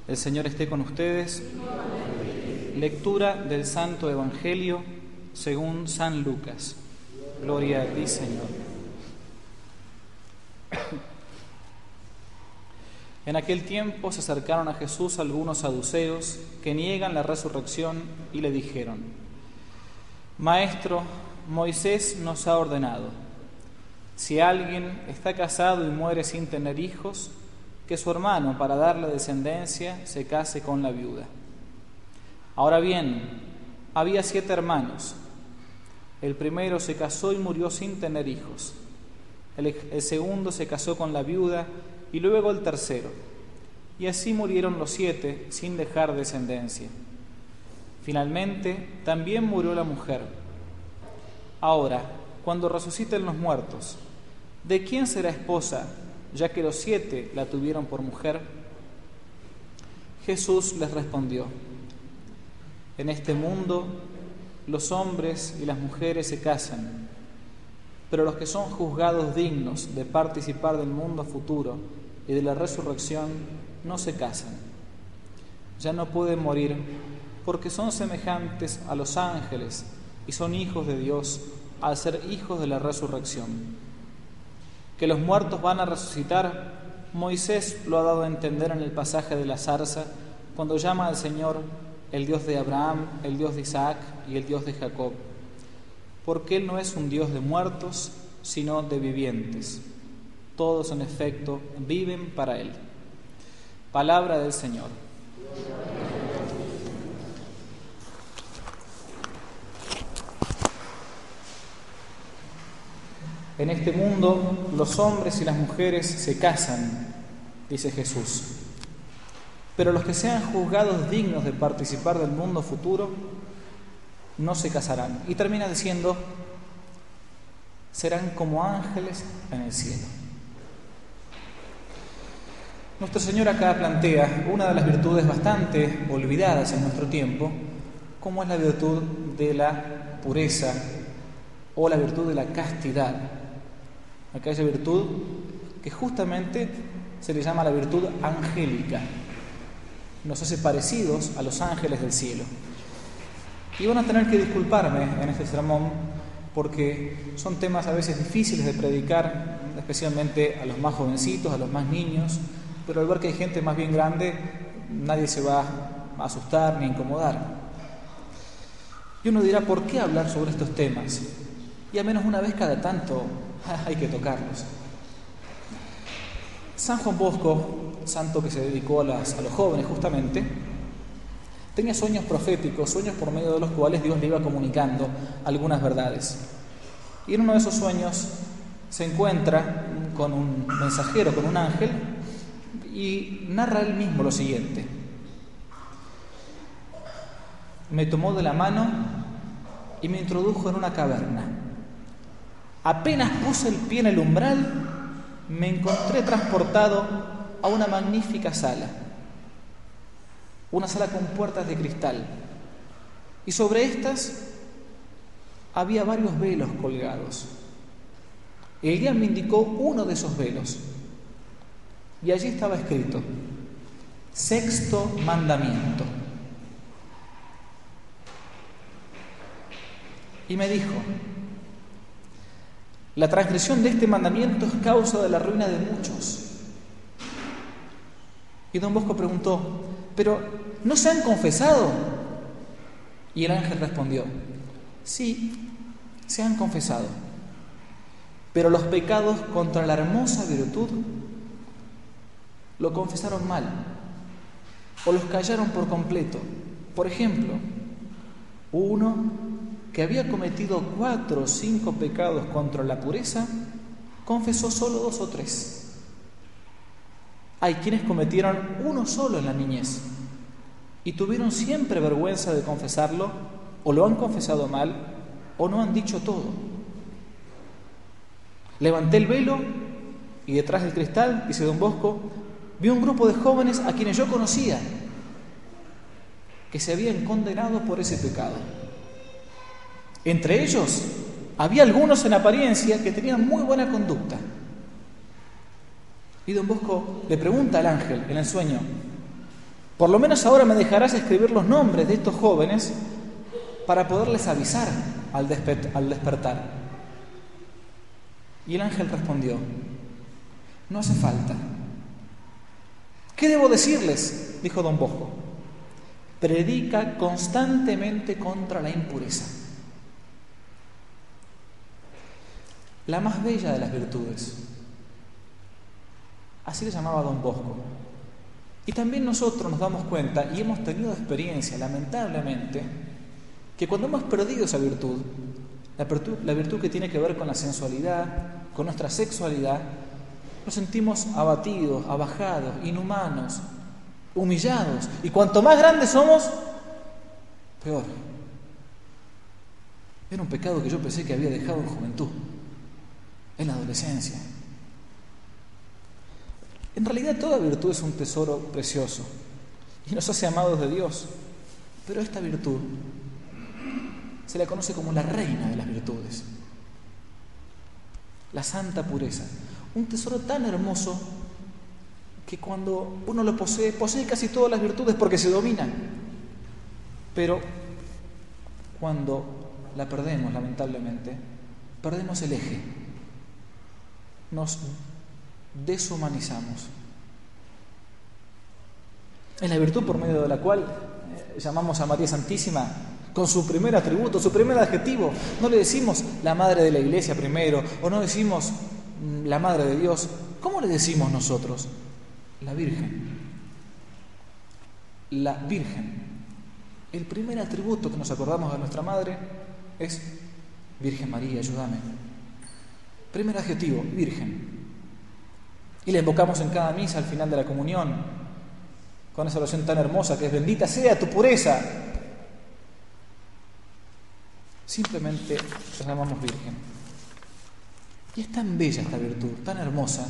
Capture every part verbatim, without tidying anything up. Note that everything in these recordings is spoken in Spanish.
El Señor esté con ustedes. Lectura del Santo Evangelio según San Lucas. Gloria a ti, Señor. En aquel tiempo se acercaron a Jesús algunos saduceos que niegan la resurrección y le dijeron: Maestro, Moisés nos ha ordenado, si alguien está casado y muere sin tener hijos, que su hermano, para darle descendencia, se case con la viuda. Ahora bien, había siete hermanos. El primero se casó y murió sin tener hijos. El, el segundo se casó con la viuda y luego el tercero. Y así murieron los siete sin dejar descendencia. Finalmente, también murió la mujer. Ahora, cuando resuciten los muertos, ¿de quién será esposa, ya que los siete la tuvieron por mujer? Jesús les respondió: En este mundo los hombres y las mujeres se casan, pero los que son juzgados dignos de participar del mundo futuro y de la resurrección no se casan. Ya no pueden morir porque son semejantes a los ángeles y son hijos de Dios al ser hijos de la resurrección. Que los muertos van a resucitar, Moisés lo ha dado a entender en el pasaje de la zarza, cuando llama al Señor el Dios de Abraham, el Dios de Isaac y el Dios de Jacob, porque Él no es un Dios de muertos, sino de vivientes. Todos, en efecto, viven para Él. Palabra del Señor. En este mundo los hombres y las mujeres se casan, dice Jesús, pero los que sean juzgados dignos de participar del mundo futuro no se casarán. Y termina diciendo: serán como ángeles en el cielo. Nuestro Señor acá plantea una de las virtudes bastante olvidadas en nuestro tiempo, como es la virtud de la pureza o la virtud de la castidad. Aquella virtud que justamente se le llama la virtud angélica. Nos hace parecidos a los ángeles del cielo. Y van a tener que disculparme en este sermón porque son temas a veces difíciles de predicar, especialmente a los más jovencitos, a los más niños, pero al ver que hay gente más bien grande, nadie se va a asustar ni a incomodar. Y uno dirá: ¿por qué hablar sobre estos temas? Y al menos una vez cada tanto hay que tocarlos. San Juan Bosco, santo que se dedicó a, las, a los jóvenes justamente, tenía sueños proféticos, sueños por medio de los cuales Dios le iba comunicando algunas verdades. Y en uno de esos sueños se encuentra con un mensajero, con un ángel, y narra él mismo lo siguiente: me tomó de la mano y me introdujo en una caverna. Apenas puse el pie en el umbral, me encontré transportado a una magnífica sala, una sala con puertas de cristal, y sobre estas había varios velos colgados. El guía me indicó uno de esos velos, y allí estaba escrito: Sexto mandamiento. Y me dijo: la transgresión de este mandamiento es causa de la ruina de muchos. Y don Bosco preguntó: ¿pero no se han confesado? Y el ángel respondió: sí, se han confesado, pero los pecados contra la hermosa virtud lo confesaron mal o los callaron por completo. Por ejemplo, uno que había cometido cuatro o cinco pecados contra la pureza, confesó solo dos o tres. Hay quienes cometieron uno solo en la niñez y tuvieron siempre vergüenza de confesarlo, o lo han confesado mal, o no han dicho todo. Levanté el velo y detrás del cristal, dice don Bosco, vi un grupo de jóvenes a quienes yo conocía, que se habían condenado por ese pecado. Entre ellos había algunos en apariencia que tenían muy buena conducta. Y don Bosco le pregunta al ángel en el sueño: Por lo menos ahora me dejarás escribir los nombres de estos jóvenes para poderles avisar al, desper- al despertar. Y el ángel respondió: no hace falta. ¿Qué debo decirles?, dijo don Bosco. Predica constantemente contra la impureza, la más bella de las virtudes. Así le llamaba don Bosco. Y también nosotros nos damos cuenta, y hemos tenido experiencia, lamentablemente, que cuando hemos perdido esa virtud, la virtud, la virtud que tiene que ver con la sensualidad, con nuestra sexualidad, nos sentimos abatidos, abajados, inhumanos, humillados. Y cuanto más grandes somos, peor. Era un pecado que yo pensé que había dejado en juventud, en la adolescencia. En realidad toda virtud es un tesoro precioso y nos hace amados de Dios. Pero esta virtud se la conoce como la reina de las virtudes, la santa pureza. Un tesoro tan hermoso que cuando uno lo posee, posee casi todas las virtudes porque se dominan. Pero cuando la perdemos, lamentablemente, perdemos el eje. Nos deshumanizamos. Es la virtud por medio de la cual eh, llamamos a María Santísima con su primer atributo, su primer adjetivo. No le decimos la madre de la iglesia primero, o no decimos mm, la madre de Dios. ¿Cómo le decimos nosotros? La Virgen. La Virgen. El primer atributo que nos acordamos de nuestra madre es Virgen María, ayúdame. Primer adjetivo, Virgen. Y la invocamos en cada misa al final de la comunión, con esa oración tan hermosa que es: bendita sea tu pureza. Simplemente la llamamos Virgen. Y es tan bella esta virtud, tan hermosa,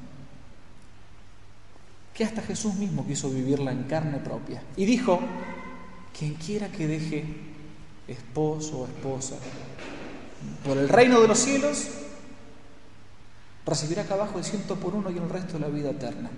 que hasta Jesús mismo quiso vivirla en carne propia. Y dijo: quien quiera que deje esposo o esposa por el reino de los cielos, recibirá acá abajo el ciento por uno y el resto de la vida eterna.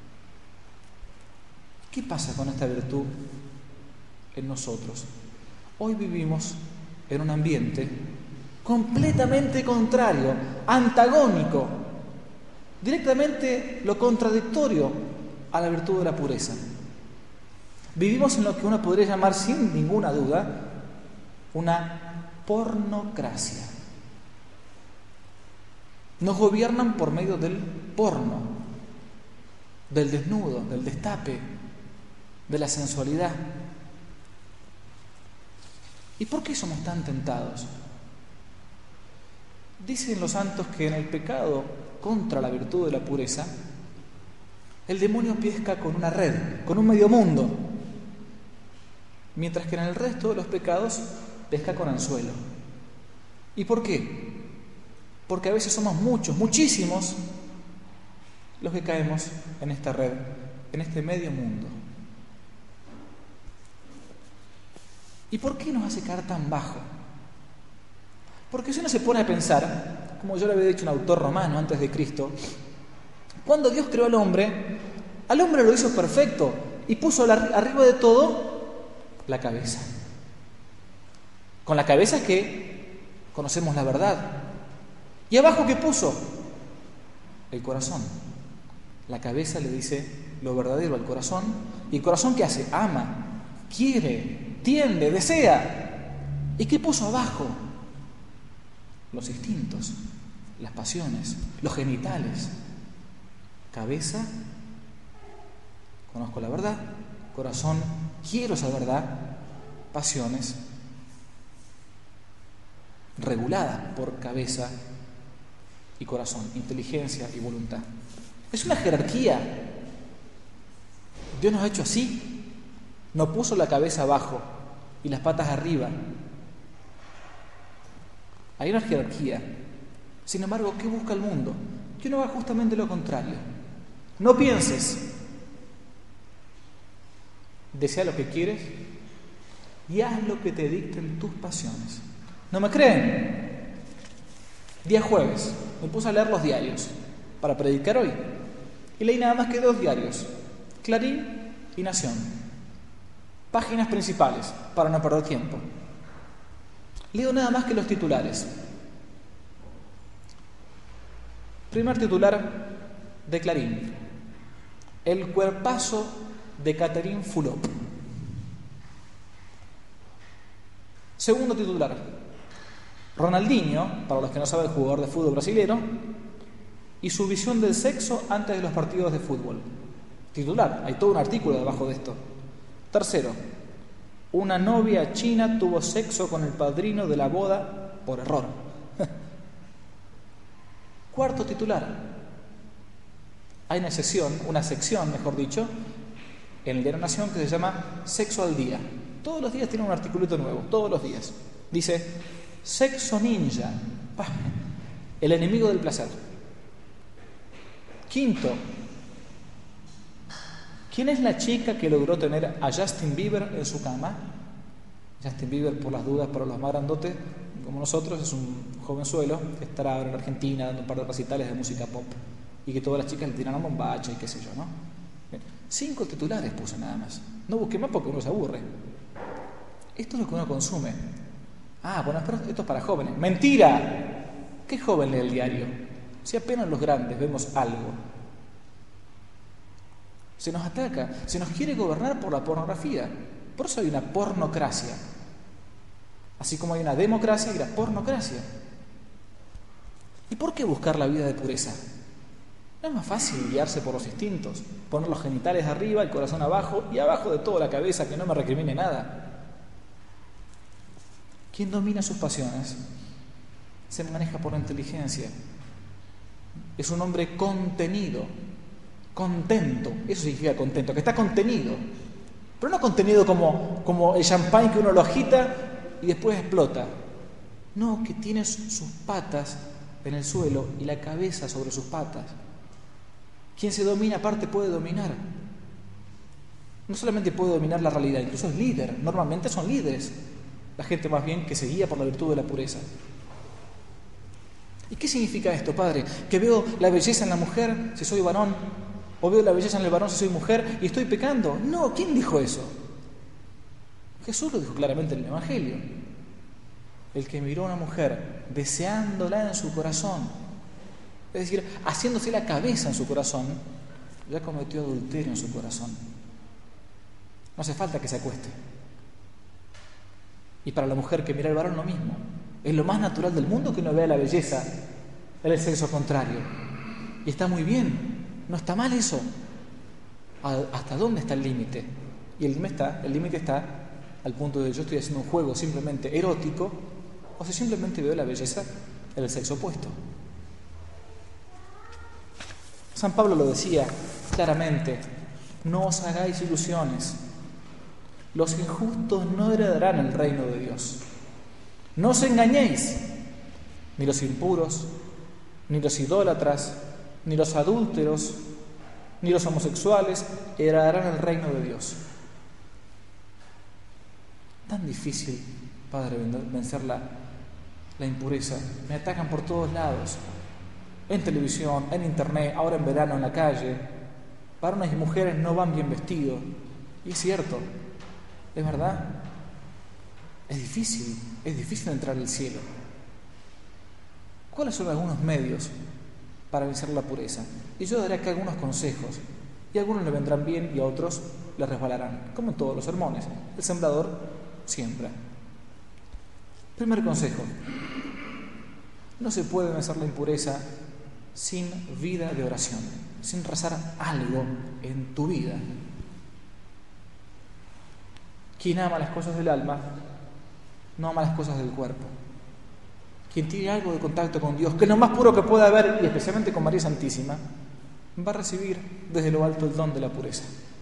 ¿Qué pasa con esta virtud en nosotros? Hoy vivimos en un ambiente completamente contrario, antagónico, directamente lo contradictorio a la virtud de la pureza. Vivimos en lo que uno podría llamar, sin ninguna duda, una pornocracia. Nos gobiernan por medio del porno, del desnudo, del destape, de la sensualidad. ¿Y por qué somos tan tentados? Dicen los santos que en el pecado contra la virtud de la pureza, el demonio pesca con una red, con un medio mundo, mientras que en el resto de los pecados pesca con anzuelo. ¿Y por qué? Porque a veces somos muchos, muchísimos, los que caemos en esta red, en este medio mundo. ¿Y por qué nos hace caer tan bajo? Porque si uno se pone a pensar, como yo le había dicho un autor romano antes de Cristo, cuando Dios creó al hombre, al hombre lo hizo perfecto y puso arriba de todo la cabeza. Con la cabeza es que conocemos la verdad. ¿Y abajo qué puso? El corazón. La cabeza le dice lo verdadero al corazón. ¿Y el corazón qué hace? Ama, quiere, tiende, desea. ¿Y qué puso abajo? Los instintos, las pasiones, los genitales. Cabeza, conozco la verdad. Corazón, quiero esa verdad. Pasiones, reguladas por cabeza y corazón, inteligencia y voluntad. Es una jerarquía. Dios nos ha hecho así. No puso la cabeza abajo y las patas arriba. Hay una jerarquía. Sin embargo, ¿qué busca el mundo? Que uno haga justamente lo contrario. No pienses. Desea lo que quieres y haz lo que te dicten tus pasiones. ¿No me creen? Día jueves, me puse a leer los diarios para predicar hoy. Y leí nada más que dos diarios, Clarín y Nación. Páginas principales, para no perder tiempo. Leo nada más que los titulares. Primer titular de Clarín: el cuerpazo de Catherine Fulop. Segundo titular: Ronaldinho, para los que no saben, el jugador de fútbol brasileño, y su visión del sexo antes de los partidos de fútbol. Titular, hay todo un artículo debajo de esto. Tercero: una novia china tuvo sexo con el padrino de la boda por error. Cuarto titular: hay una sección, una sección, mejor dicho, en el Diario Nación que se llama Sexo al Día. Todos los días tiene un articulito nuevo, todos los días. Dice: Sexo ninja, el enemigo del placer. Quinto: ¿quién es la chica que logró tener a Justin Bieber en su cama? Justin Bieber, por las dudas, para los más grandotes como nosotros, es un jovenzuelo que estará ahora en Argentina dando un par de recitales de música pop y que todas las chicas le tiran a bombacha y qué sé yo, ¿no? Bien. Cinco titulares puse nada más. No busqué más porque uno se aburre. Esto es lo que uno consume. Ah, bueno, pero esto es para jóvenes. ¡Mentira! ¿Qué joven lee el diario? Si apenas los grandes vemos algo. Se nos ataca, se nos quiere gobernar por la pornografía. Por eso hay una pornocracia. Así como hay una democracia, hay una pornocracia. ¿Y por qué buscar la vida de pureza? ¿No es más fácil guiarse por los instintos? Poner los genitales arriba, el corazón abajo y abajo de todo la cabeza, que no me recrimine nada. Quien domina sus pasiones se maneja por la inteligencia. Es un hombre contenido, contento. Eso significa contento, que está contenido. Pero no contenido como, como el champán que uno lo agita y después explota. No, que tiene sus patas en el suelo y la cabeza sobre sus patas. Quien se domina aparte puede dominar. No solamente puede dominar la realidad, incluso es líder. Normalmente son líderes. La gente más bien que se guía por la virtud de la pureza. ¿Y qué significa esto, padre? ¿Que veo la belleza en la mujer si soy varón? ¿O veo la belleza en el varón si soy mujer y estoy pecando? No, ¿quién dijo eso? Jesús lo dijo claramente en el Evangelio. El que miró a una mujer deseándola en su corazón, es decir, haciéndose la cabeza en su corazón, ya cometió adulterio en su corazón. No hace falta que se acueste. Y para la mujer que mira al varón lo mismo. Es lo más natural del mundo que uno vea la belleza en el sexo contrario. Y está muy bien. No está mal eso. ¿Hasta dónde está el límite? Y el límite está, el límite está al punto de yo estoy haciendo un juego simplemente erótico o si simplemente veo la belleza en el sexo opuesto. San Pablo lo decía claramente: no os hagáis ilusiones. Los injustos no heredarán el reino de Dios. No os engañéis, ni los impuros, ni los idólatras, ni los adúlteros, ni los homosexuales heredarán el reino de Dios. Tan difícil, Padre, vencer la, la impureza. Me atacan por todos lados, en televisión, en internet, ahora en verano en la calle. Varones y mujeres no van bien vestidos. Y es cierto, es verdad. Es difícil, es difícil entrar al cielo. ¿Cuáles son algunos medios para vencer la pureza? Y yo daré acá algunos consejos. Y a algunos le vendrán bien y a otros le resbalarán, como en todos los sermones. El sembrador siembra. Primer consejo: no se puede vencer la impureza sin vida de oración, sin rezar algo en tu vida. Quien ama las cosas del alma no ama las cosas del cuerpo. Quien tiene algo de contacto con Dios, que es lo más puro que pueda haber, y especialmente con María Santísima, va a recibir desde lo alto el don de la pureza.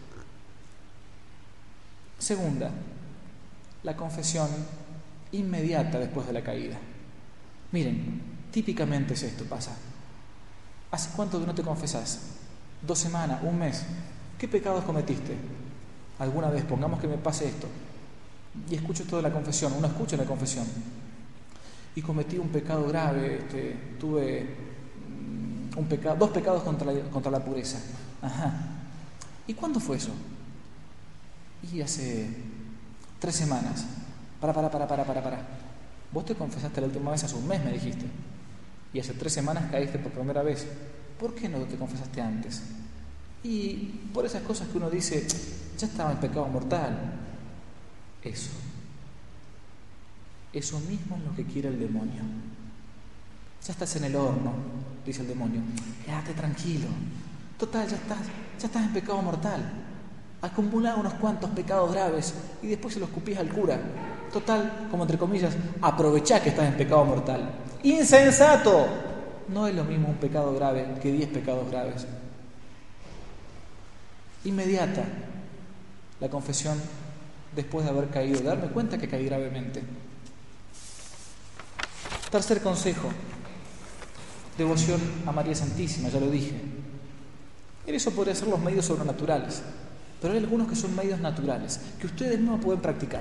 Segunda, la confesión inmediata después de la caída. Miren, típicamente es esto, pasa. ¿Hace cuánto que no te confesás? ¿Dos semanas? ¿Un mes? ¿Qué pecados cometiste? Alguna vez, pongamos que me pase esto, y escucho toda la confesión, uno escucha la confesión, y cometí un pecado grave, este, tuve un pecado, dos pecados contra la, contra la pureza. Ajá. ¿Y cuándo fue eso? Y hace tres semanas. Para, para, para, para, para, para. Vos te confesaste la última vez hace un mes, me dijiste. Y hace tres semanas caíste por primera vez. ¿Por qué no te confesaste antes? Y por esas cosas que uno dice, ya estaba en pecado mortal. Eso. Eso mismo es lo que quiere el demonio. Ya estás en el horno, dice el demonio. Quédate tranquilo. Total, ya estás, ya estás en pecado mortal. Acumulá unos cuantos pecados graves y después se los escupís al cura. Total, como entre comillas, aprovechá que estás en pecado mortal. ¡Insensato! No es lo mismo un pecado grave que diez pecados graves. Inmediata la confesión después de haber caído, de darme cuenta que caí gravemente. Tercer consejo, devoción a María Santísima, ya lo dije. En eso podría ser los medios sobrenaturales, pero hay algunos que son medios naturales, que ustedes no pueden practicar.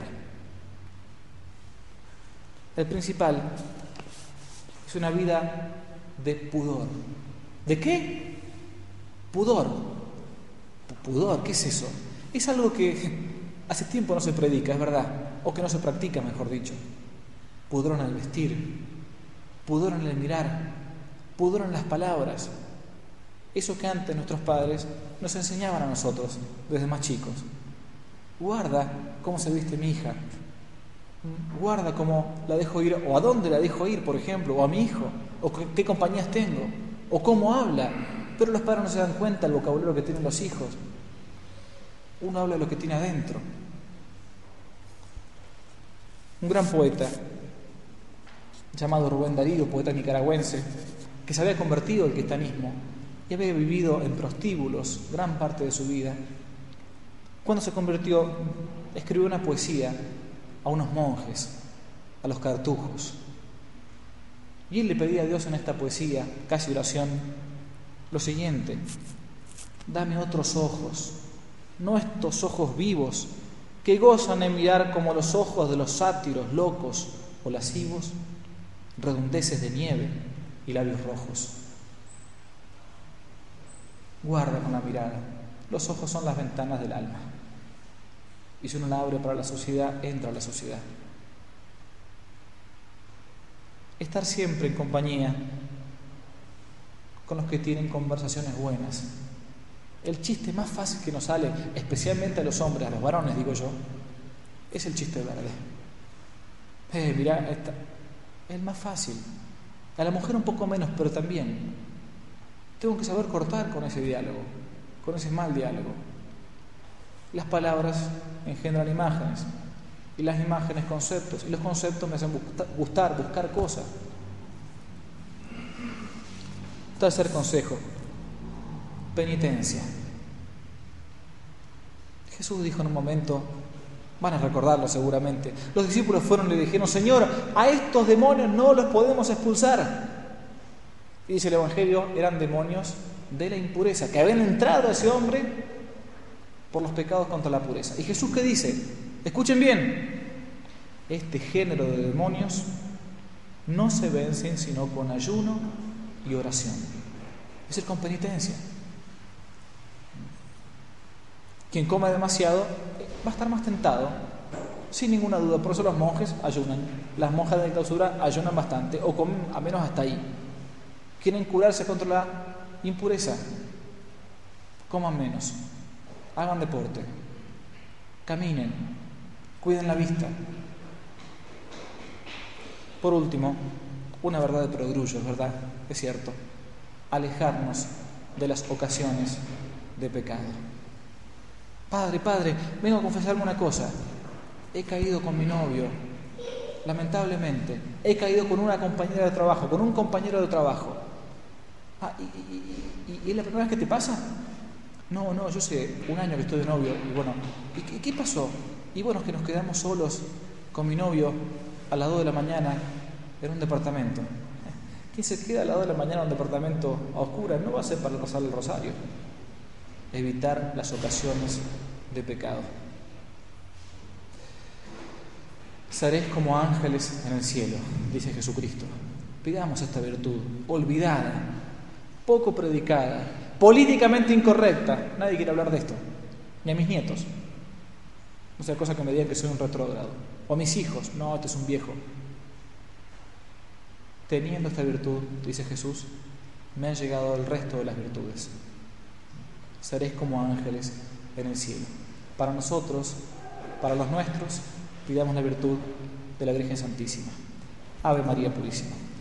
El principal es una vida de pudor. ¿De qué? Pudor. Pudor, ¿qué es eso? Es algo que hace tiempo no se predica, es verdad, o que no se practica, mejor dicho. Pudor en el vestir, pudor en el mirar, pudor en las palabras. Eso que antes nuestros padres nos enseñaban a nosotros desde más chicos. Guarda cómo se viste mi hija, guarda cómo la dejo ir, o a dónde la dejo ir, por ejemplo, o a mi hijo, o qué compañías tengo, o cómo habla. Pero los padres no se dan cuenta del vocabulario que tienen los hijos. Uno habla de lo que tiene adentro. Un gran poeta llamado Rubén Darío, poeta nicaragüense, que se había convertido al cristianismo y había vivido en prostíbulos gran parte de su vida, cuando se convirtió, escribió una poesía a unos monjes, a los cartujos. Y él le pedía a Dios en esta poesía, casi oración, lo siguiente: dame otros ojos, no estos ojos vivos que gozan en mirar como los ojos de los sátiros locos o lascivos, redondeces de nieve y labios rojos. Guarda con la mirada, los ojos son las ventanas del alma, y si uno la abre para la sociedad, entra a la sociedad. Estar siempre en compañía con los que tienen conversaciones buenas. El chiste más fácil que nos sale, especialmente a los hombres, a los varones, digo yo, es el chiste verde. Eh, mirá, esta, es el más fácil. A la mujer un poco menos, pero también. Tengo que saber cortar con ese diálogo, con ese mal diálogo. Las palabras engendran imágenes, y las imágenes conceptos, y los conceptos me hacen gustar, buscar cosas. Tercer consejo: penitencia. Jesús dijo en un momento, van a recordarlo seguramente, los discípulos fueron y le dijeron: Señor, a estos demonios no los podemos expulsar. Y dice el Evangelio, eran demonios de la impureza, que habían entrado a ese hombre por los pecados contra la pureza. ¿Y Jesús qué dice? Escuchen bien, este género de demonios no se vencen sino con ayuno y oración, es decir, con penitencia. Quien come demasiado va a estar más tentado, sin ninguna duda. Por eso los monjes ayunan, las monjas de la clausura ayunan bastante, o comen a menos hasta ahí. Quieren curarse contra la impureza, coman menos, hagan deporte, caminen, cuiden la vista. Por último, una verdad de perogrullo, es verdad, es cierto, alejarnos de las ocasiones de pecado. Padre, padre, vengo a confesarme una cosa. He caído con mi novio, lamentablemente. He caído con una compañera de trabajo, con un compañero de trabajo. Ah, ¿y, y, y, y es la primera vez que te pasa? No, no, yo sé, un año que estoy de novio. Y bueno, ¿y qué, qué pasó? Y bueno, es que nos quedamos solos con mi novio a las dos de la mañana en un departamento. ¿Quién se queda a las dos de la mañana en un departamento a oscuras? No va a ser para pasar el rosario. Evitar las ocasiones de pecado. Seréis como ángeles en el cielo, dice Jesucristo. Pidamos esta virtud, olvidada, poco predicada, políticamente incorrecta. Nadie quiere hablar de esto, ni a mis nietos. No sea cosa que me digan que soy un retrógrado. O mis hijos, no, este es un viejo. Teniendo esta virtud, dice Jesús, me han llegado el resto de las virtudes. Seréis como ángeles en el cielo. Para nosotros, para los nuestros, pidamos la virtud de la Virgen Santísima. Ave María Purísima.